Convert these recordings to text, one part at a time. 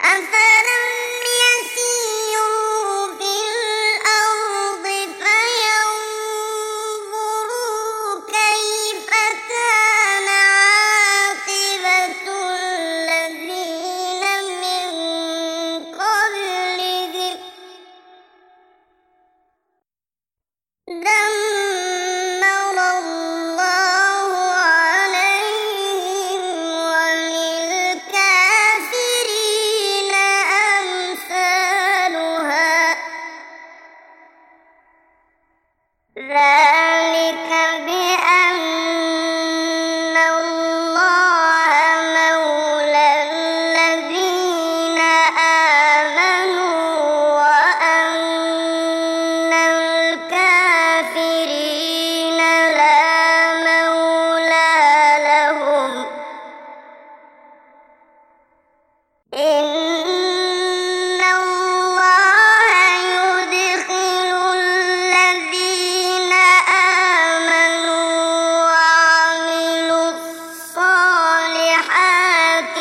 أفلم يسيروا في الأرض فينظروا كيف كان عاقبة الذين من قبلهم دمر الله عليهم وللكافرين أمثالها ذلك بأن الله مولى الذين آمنوا وأن الكافرين لا مولى لهم إن الله يدخل الذين آمنوا وعملوا الصالحات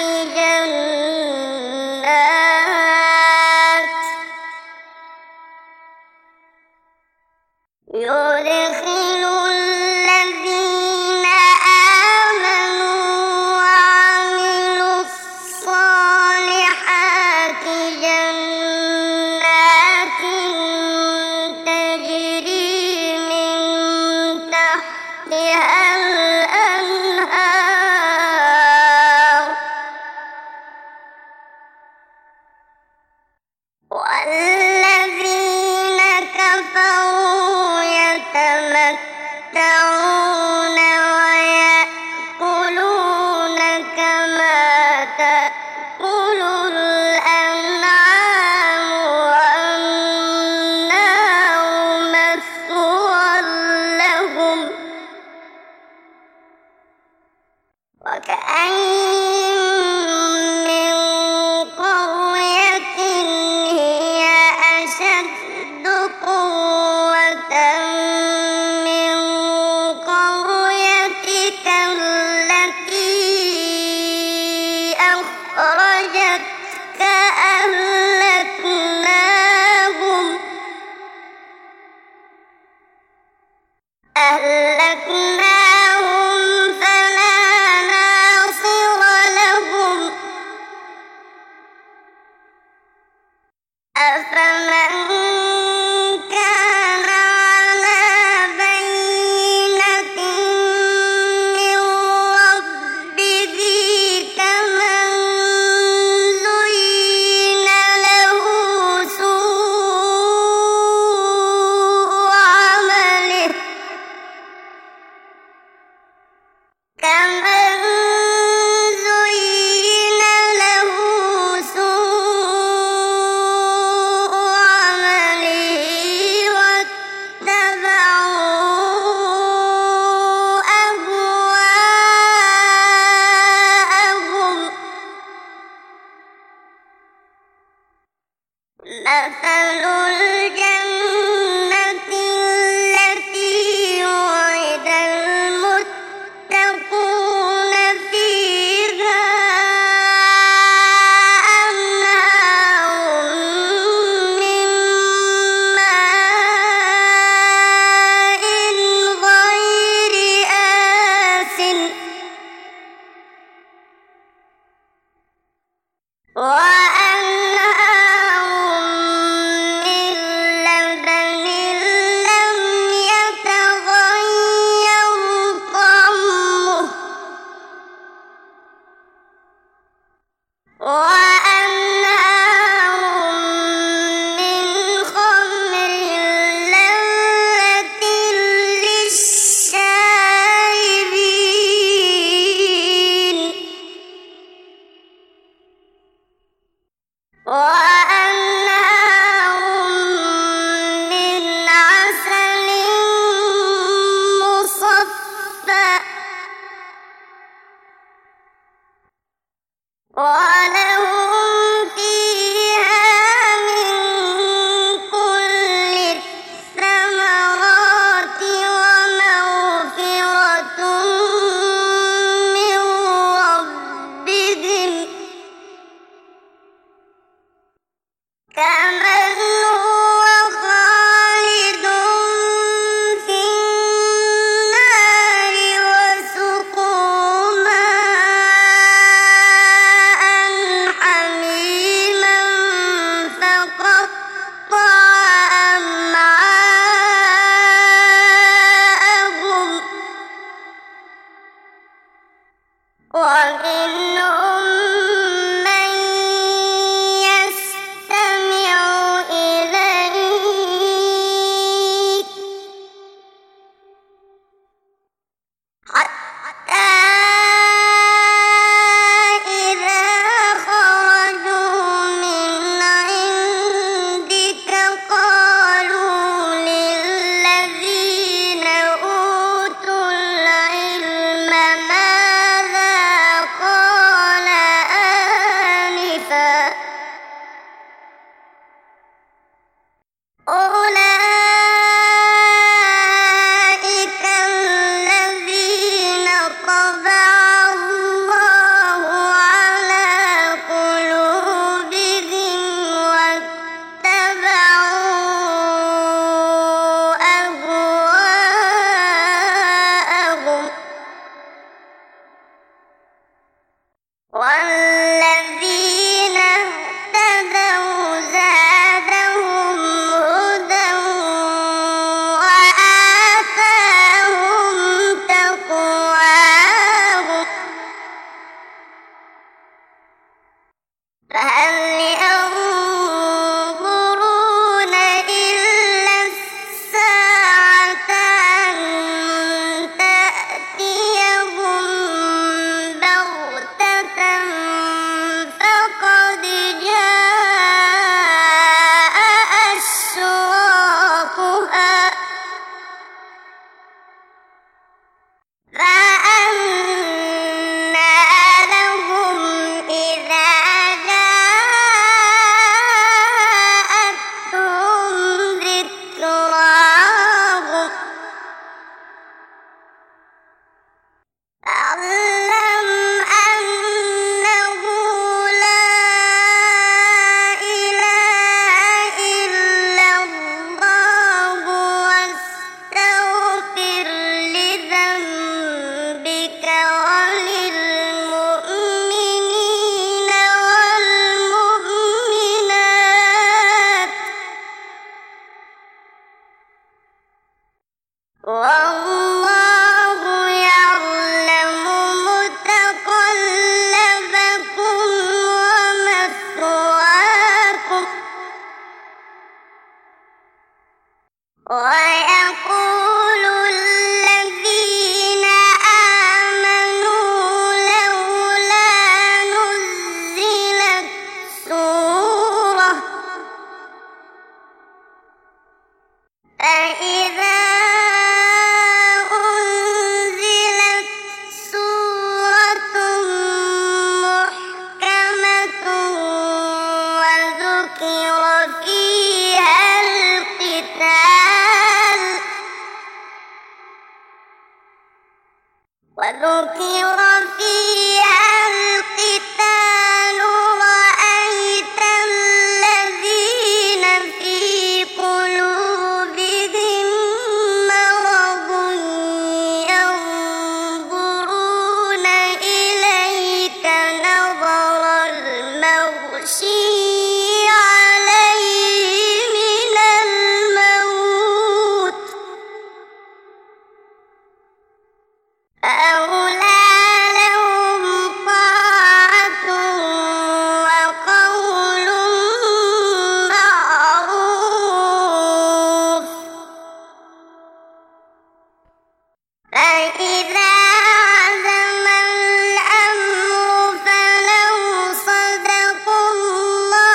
يدخل الذين آمنوا وعملوا الصالحات جنات تجري من تحتها الأنهار والذين كفروا يتمتعون ويأكلون كما تأكل الأنعام والنار مثوى لهم وكأين من قرية هي أشد قوة من قريتك التي أخرجتك أهلكناهم فلا ناصر لهم أفمن كان على بينة من ربه كمن زين له سوء عمله مثل الجنة التي وعد المتقون فيها أنهار من ماء غير آسن وأنهار من لبن لم يتغير طعمه وأنهار من خمر لذة للشاربين وأنهار من عسل مصفى ولهم فيها من كل الثمرات ومغفرة من ربهم كمن هو خالد في النار وسقوا ماء حميما فقطع أمعاءهم ومنهم من يستمع إليك حتى إذا خرجوا من عندك قالوا للذين أوتوا العلم ماذا قال آنفا أولئك الذين طبع الله على قلوبهم واتبعوا أهواءهم والذين اهتدوا زادهم هدى وآتاهم تقواهم فهل ينظرون إلا الساعة أن تأتيهم بغتة فقد جاء أشراطها فأنى لهم إذا جاءتهم ذكراهم فاعلم أنه لا إله إلا الله واستغفر لذنبك وللمؤمنين والمؤمنات والله يعلم متقلبكم ومثواكم ويقول الذين آمنوا لولا نزلت سورة فإذا أنزلت سورة محكمة وذكر فيها القتال رأيت الذين في قلوبهم مرض ينظرون إليك نظر المغشي عليه من الموت فأولى لهم طاعة وقول معروف فإذا عزم الأمر فلو صدقوا الله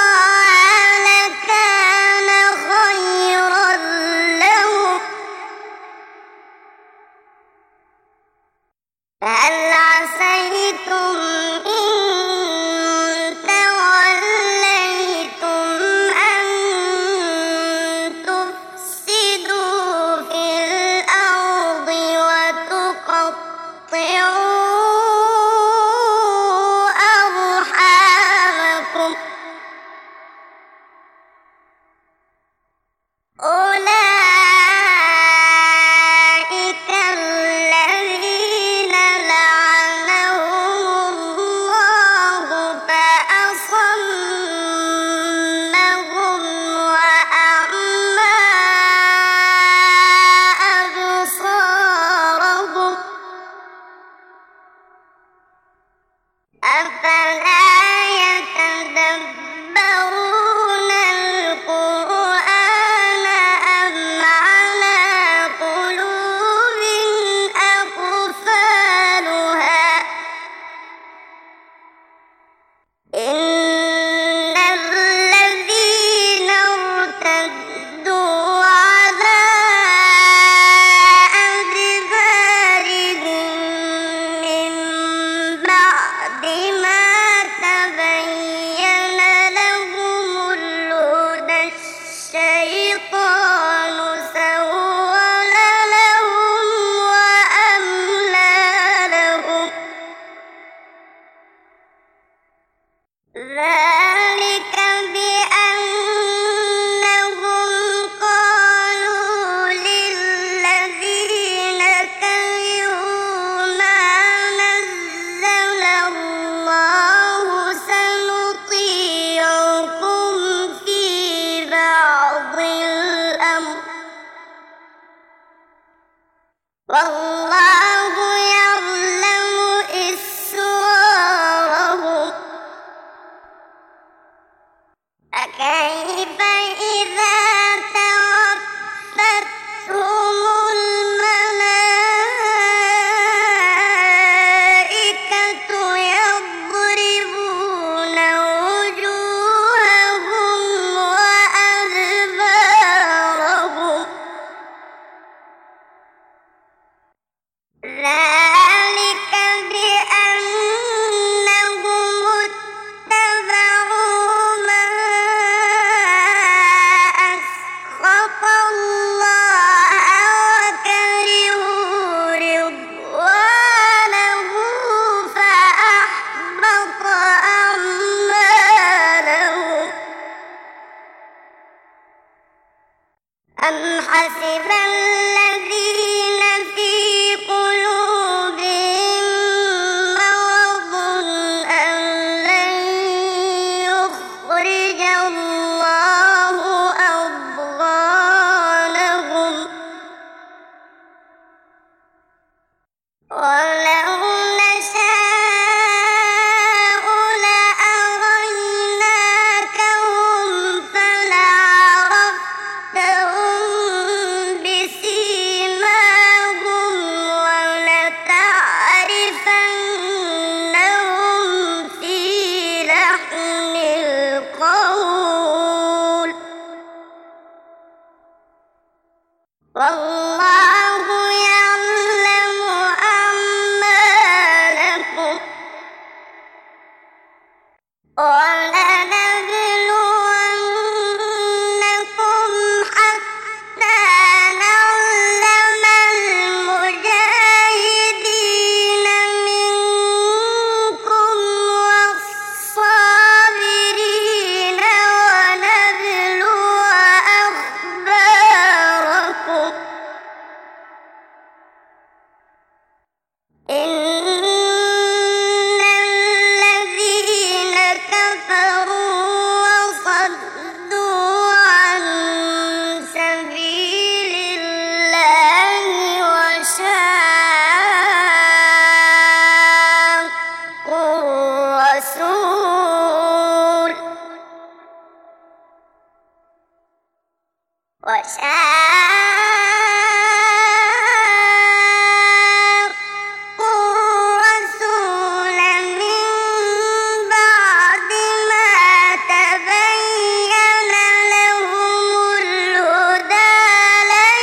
فكيف إذا توفتهم الملائكة يضربون وجوههم وأدبارهم ذلك بأنهم اتبعوا ما أسخط الله وكرهوا رضوانه فأحبط أعمالهم أم حسب الذين في قلوبهم مرض أن لن يخرج الله أضغانهم ولو نشاء لأريناكهم فلعرفتهم بسيماهم ولتعرفنهم في لحن القول والله يعلم أعمالكم ولنبلونكم حتى نعلم المجاهدين منكم والصابرين ونبلو أخباركم إن الذين كفروا وصدوا عن سبيل الله وشاقوا الرسول من بعد ما تبين لهم الهدى لن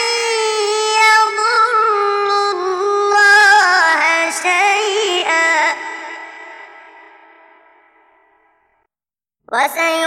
يضروا الله شيئا